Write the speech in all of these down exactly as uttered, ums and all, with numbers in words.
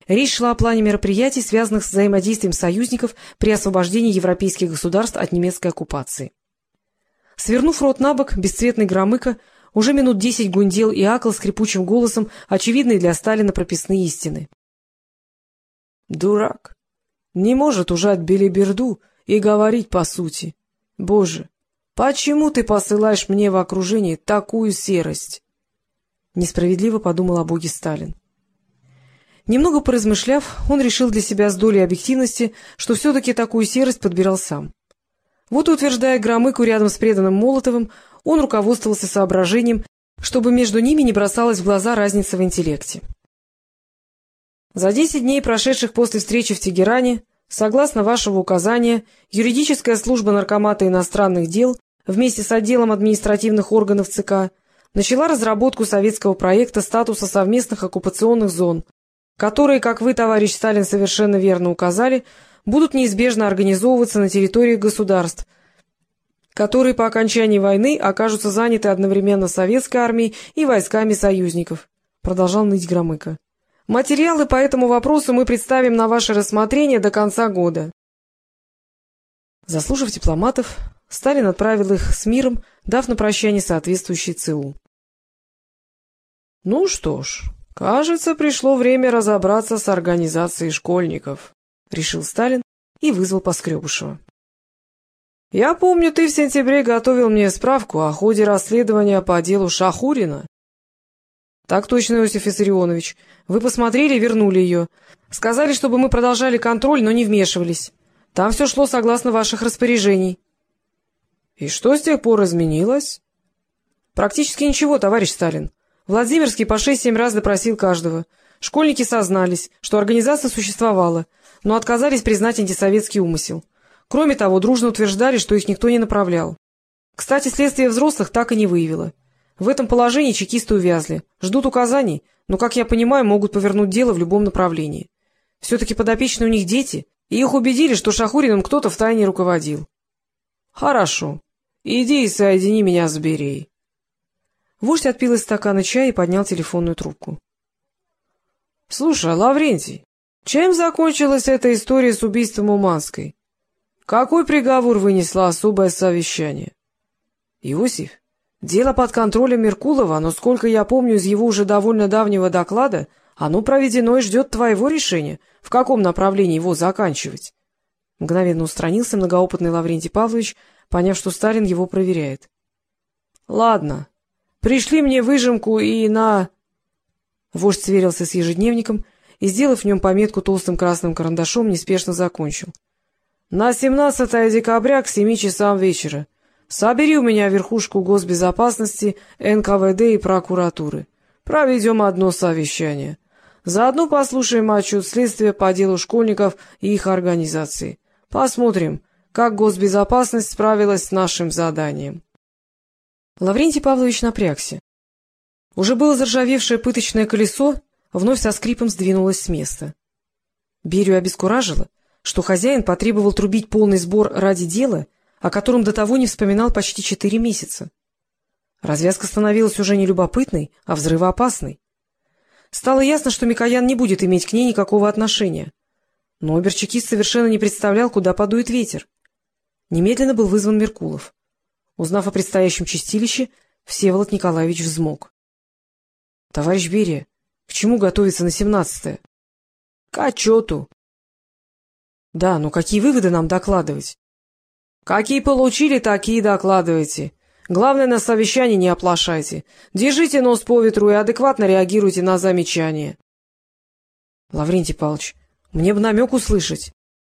Речь шла о плане мероприятий, связанных с взаимодействием союзников при освобождении европейских государств от немецкой оккупации. Свернув рот на бок, бесцветный Громыко уже минут десять гундел и акал скрипучим голосом очевидные для Сталина прописные истины. «Дурак! Не может ужать белиберду и говорить по сути. Боже, почему ты посылаешь мне в окружение такую серость?» Несправедливо подумал о Боге Сталин. Немного поразмышляв, он решил для себя с долей объективности, что все-таки такую серость подбирал сам. Вот, утверждая Громыку рядом с преданным Молотовым, он руководствовался соображением, чтобы между ними не бросалась в глаза разница в интеллекте. За десять дней, прошедших после встречи в Тегеране, согласно вашего указания, юридическая служба Наркомата иностранных дел вместе с отделом административных органов ЦК начала разработку советского проекта статуса совместных оккупационных зон, которые, как вы, товарищ Сталин, совершенно верно указали, будут неизбежно организовываться на территории государств, которые по окончании войны окажутся заняты одновременно советской армией и войсками союзников, — продолжал ныть Громыко. Материалы по этому вопросу мы представим на ваше рассмотрение до конца года. Заслушав дипломатов, Сталин отправил их с миром, дав на прощание соответствующий ЦУ. — Ну что ж, кажется, пришло время разобраться с организацией школьников, — решил Сталин и вызвал Поскребышева. — Я помню, ты в сентябре готовил мне справку о ходе расследования по делу Шахурина. — Так точно, Иосиф Виссарионович. Вы посмотрели и вернули ее. Сказали, чтобы мы продолжали контроль, но не вмешивались. Там все шло согласно ваших распоряжений. — И что с тех пор изменилось? — Практически ничего, товарищ Сталин. Владимирский по шесть-семь раз допросил каждого. Школьники сознались, что организация существовала, но отказались признать антисоветский умысел. Кроме того, дружно утверждали, что их никто не направлял. Кстати, следствие взрослых так и не выявило. В этом положении чекисты увязли, ждут указаний, но, как я понимаю, могут повернуть дело в любом направлении. Все-таки подопечные у них дети, и их убедили, что Шахуриным кто-то втайне руководил. — Хорошо. Иди и соедини меня с Берией. Вождь отпил из стакана чая и поднял телефонную трубку. — Слушай, Лаврентий, чем закончилась эта история с убийством Уманской? Какой приговор вынесло особое совещание? — Иосиф, дело под контролем Меркулова, но, сколько я помню из его уже довольно давнего доклада, оно проведено и ждет твоего решения, в каком направлении его заканчивать. Мгновенно устранился многоопытный Лаврентий Павлович, поняв, что Сталин его проверяет. — Ладно, пришли мне выжимку и на... Вождь сверился с ежедневником и, сделав в нем пометку толстым красным карандашом, неспешно закончил. — На семнадцатое декабря к семи часам вечера. Собери у меня верхушку госбезопасности, эн ка вэ дэ и прокуратуры. Проведем одно совещание. Заодно послушаем отчет следствия по делу школьников и их организации. Посмотрим, как госбезопасность справилась с нашим заданием. Лаврентий Павлович напрягся. Уже было заржавевшее пыточное колесо вновь со скрипом сдвинулось с места. Берию обескуражило, что хозяин потребовал трубить полный сбор ради дела, о котором до того не вспоминал почти четыре месяца. Развязка становилась уже не любопытной, а взрывоопасной. Стало ясно, что Микоян не будет иметь к ней никакого отношения. Но обер-чекист совершенно не представлял, куда подует ветер. Немедленно был вызван Меркулов. Узнав о предстоящем чистилище, Всеволод Николаевич взмок. — Товарищ Берия, к чему готовиться на семнадцатое? — К отчету. — Да, но какие выводы нам докладывать? — Какие получили, такие докладывайте. Главное, на совещании не оплошайте. Держите нос по ветру и адекватно реагируйте на замечания. — Лаврентий Павлович, мне бы намек услышать.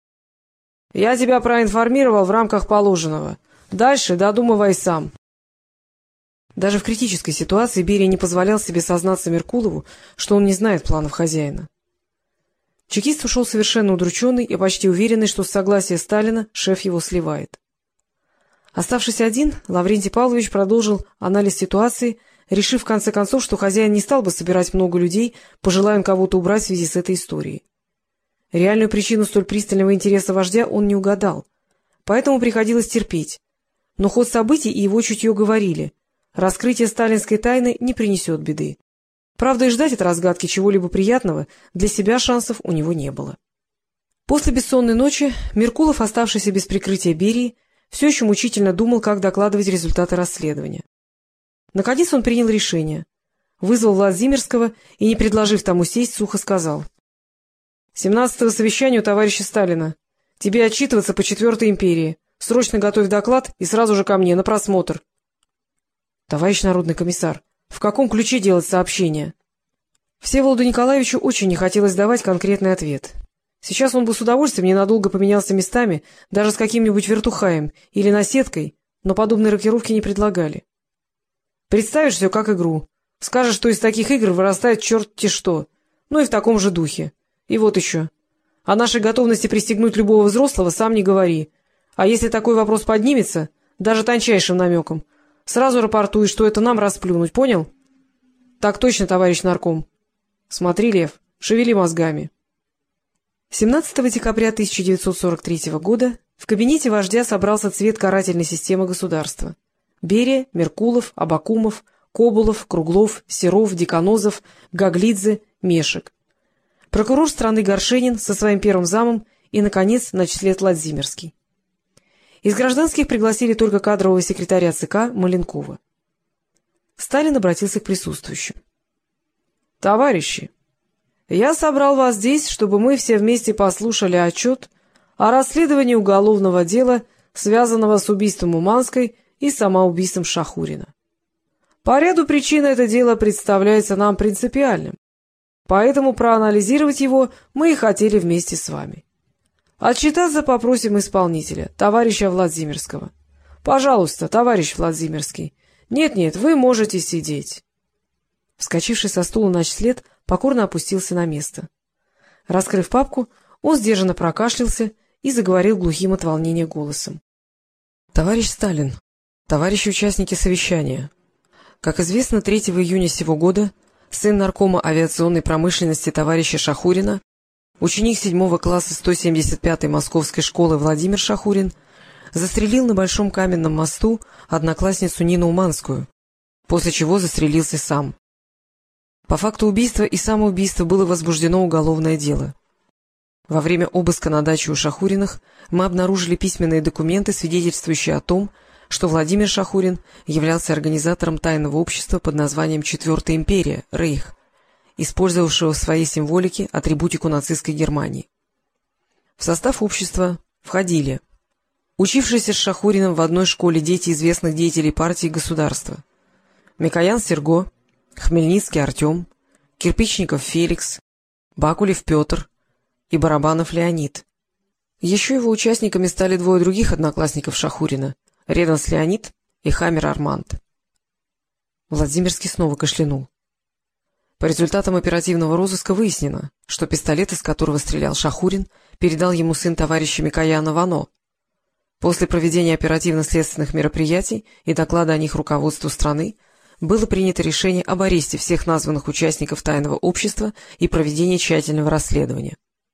— Я тебя проинформировал в рамках положенного. Дальше додумывай сам. Даже в критической ситуации Берия не позволял себе сознаться Меркулову, что он не знает планов хозяина. Чекист ушел совершенно удрученный и почти уверенный, что с согласия Сталина шеф его сливает. Оставшись один, Лаврентий Павлович продолжил анализ ситуации, решив в конце концов, что хозяин не стал бы собирать много людей, пожелая он кого-то убрать в связи с этой историей. Реальную причину столь пристального интереса вождя он не угадал, поэтому приходилось терпеть. Но ход событий и его чутье говорили — раскрытие сталинской тайны не принесет беды. Правда, и ждать от разгадки чего-либо приятного для себя шансов у него не было. После бессонной ночи Меркулов, оставшийся без прикрытия Берии, все еще мучительно думал, как докладывать результаты расследования. Наконец он принял решение. Вызвал Владимирского и, не предложив тому сесть, сухо сказал: семнадцатого совещания у товарища Сталина. Тебе отчитываться по четвертой империи. Срочно готовь доклад и сразу же ко мне, на просмотр. — Товарищ народный комиссар, в каком ключе делать сообщение? Всеволоду Николаевичу очень не хотелось давать конкретный ответ. Сейчас он бы с удовольствием ненадолго поменялся местами, даже с каким-нибудь вертухаем или наседкой, но подобной рокировки не предлагали. Представишь все как игру. Скажешь, что из таких игр вырастает черт-те что. Ну и в таком же духе. И вот еще. О нашей готовности пристегнуть любого взрослого сам не говори. А если такой вопрос поднимется, даже тончайшим намеком, сразу рапортуй, что это нам расплюнуть, понял? Так точно, товарищ нарком. Смотри, Лев, шевели мозгами. семнадцатого декабря тысяча девятьсот сорок третьего года в кабинете вождя собрался цвет карательной системы государства. Берия, Меркулов, Абакумов, Кобулов, Круглов, Серов, Деканозов, Гаглидзе, Мешек. Прокурор страны Горшенин со своим первым замом и, наконец, начслед Владимирский. Из гражданских пригласили только кадрового секретаря ЦК Маленкова. Сталин обратился к присутствующим. — Товарищи, я собрал вас здесь, чтобы мы все вместе послушали отчет о расследовании уголовного дела, связанного с убийством Уманской и самоубийством Шахурина. По ряду причин это дело представляется нам принципиальным, поэтому проанализировать его мы и хотели вместе с вами. Отчитаться попросим исполнителя, товарища Владимирского. Пожалуйста, товарищ Владимирский. Нет-нет, вы можете сидеть. Вскочивший со стула начслед покорно опустился на место. Раскрыв папку, он сдержанно прокашлялся и заговорил глухим от волнения голосом. — Товарищ Сталин, товарищи участники совещания, как известно, третьего июня сего года сын наркома авиационной промышленности товарища Шахурина, ученик седьмого класса сто семьдесят пятой Московской школы Владимир Шахурин, застрелил на Большом каменном мосту одноклассницу Нину Уманскую, после чего застрелился сам. По факту убийства и самоубийства было возбуждено уголовное дело. Во время обыска на даче у Шахуриных мы обнаружили письменные документы, свидетельствующие о том, что Владимир Шахурин являлся организатором тайного общества под названием «Четвертая империя» — Рейх, использовавшего в своей символике атрибутику нацистской Германии. В состав общества входили учившиеся с Шахуриным в одной школе дети известных деятелей партии и государства: Микоян Серго, Хмельницкий Артем, Кирпичников Феликс, Бакулев Петр и Барабанов Леонид. Еще его участниками стали двое других одноклассников Шахурина — Реденс Леонид и Хамер Арманд. Владимирский снова кашлянул. По результатам оперативного розыска выяснено, что пистолет, из которого стрелял Шахурин, передал ему сын товарища Микояна Вано. После проведения оперативно-следственных мероприятий и доклада о них руководству страны было принято решение об аресте всех названных участников тайного общества и проведении тщательного расследования.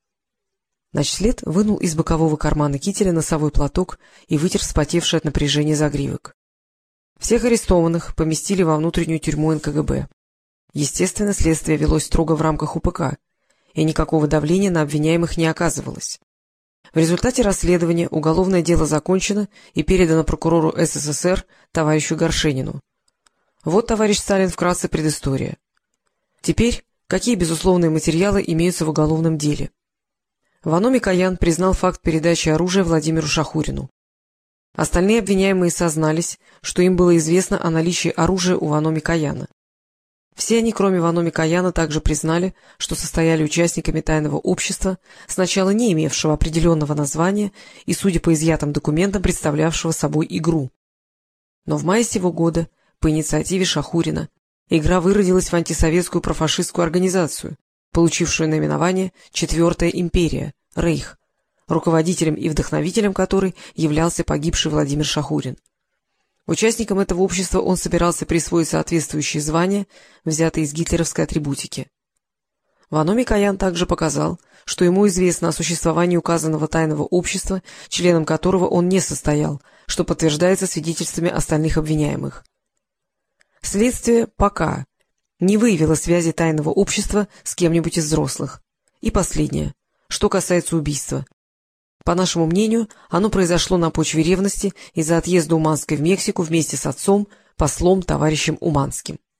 Начслед вынул из бокового кармана кителя носовой платок и вытер вспотевший от напряжения загривок. Всех арестованных поместили во внутреннюю тюрьму эн ка гэ бэ. Естественно, следствие велось строго в рамках у пэ ка, и никакого давления на обвиняемых не оказывалось. В результате расследования уголовное дело закончено и передано прокурору эс эс эс эр товарищу Горшенину. Вот, товарищ Сталин, вкратце предыстория. Теперь, какие безусловные материалы имеются в уголовном деле? Вано Микоян признал факт передачи оружия Владимиру Шахурину. Остальные обвиняемые сознались, что им было известно о наличии оружия у Вано Микояна. Все они, кроме Вано Микояна, также признали, что состояли участниками тайного общества, сначала не имевшего определенного названия и, судя по изъятым документам, представлявшего собой игру. Но в мае сего года, по инициативе Шахурина, игра выродилась в антисоветскую профашистскую организацию, получившую наименование «Четвертая империя» — Рейх, руководителем и вдохновителем которой являлся погибший Владимир Шахурин. Участникам этого общества он собирался присвоить соответствующие звания, взятые из гитлеровской атрибутики. Вано Микоян также показал, что ему известно о существовании указанного тайного общества, членом которого он не состоял, что подтверждается свидетельствами остальных обвиняемых. Следствие пока не выявила связи тайного общества с кем-нибудь из взрослых. И последнее, что касается убийства. По нашему мнению, оно произошло на почве ревности из-за отъезда Уманской в Мексику вместе с отцом, послом, товарищем Уманским.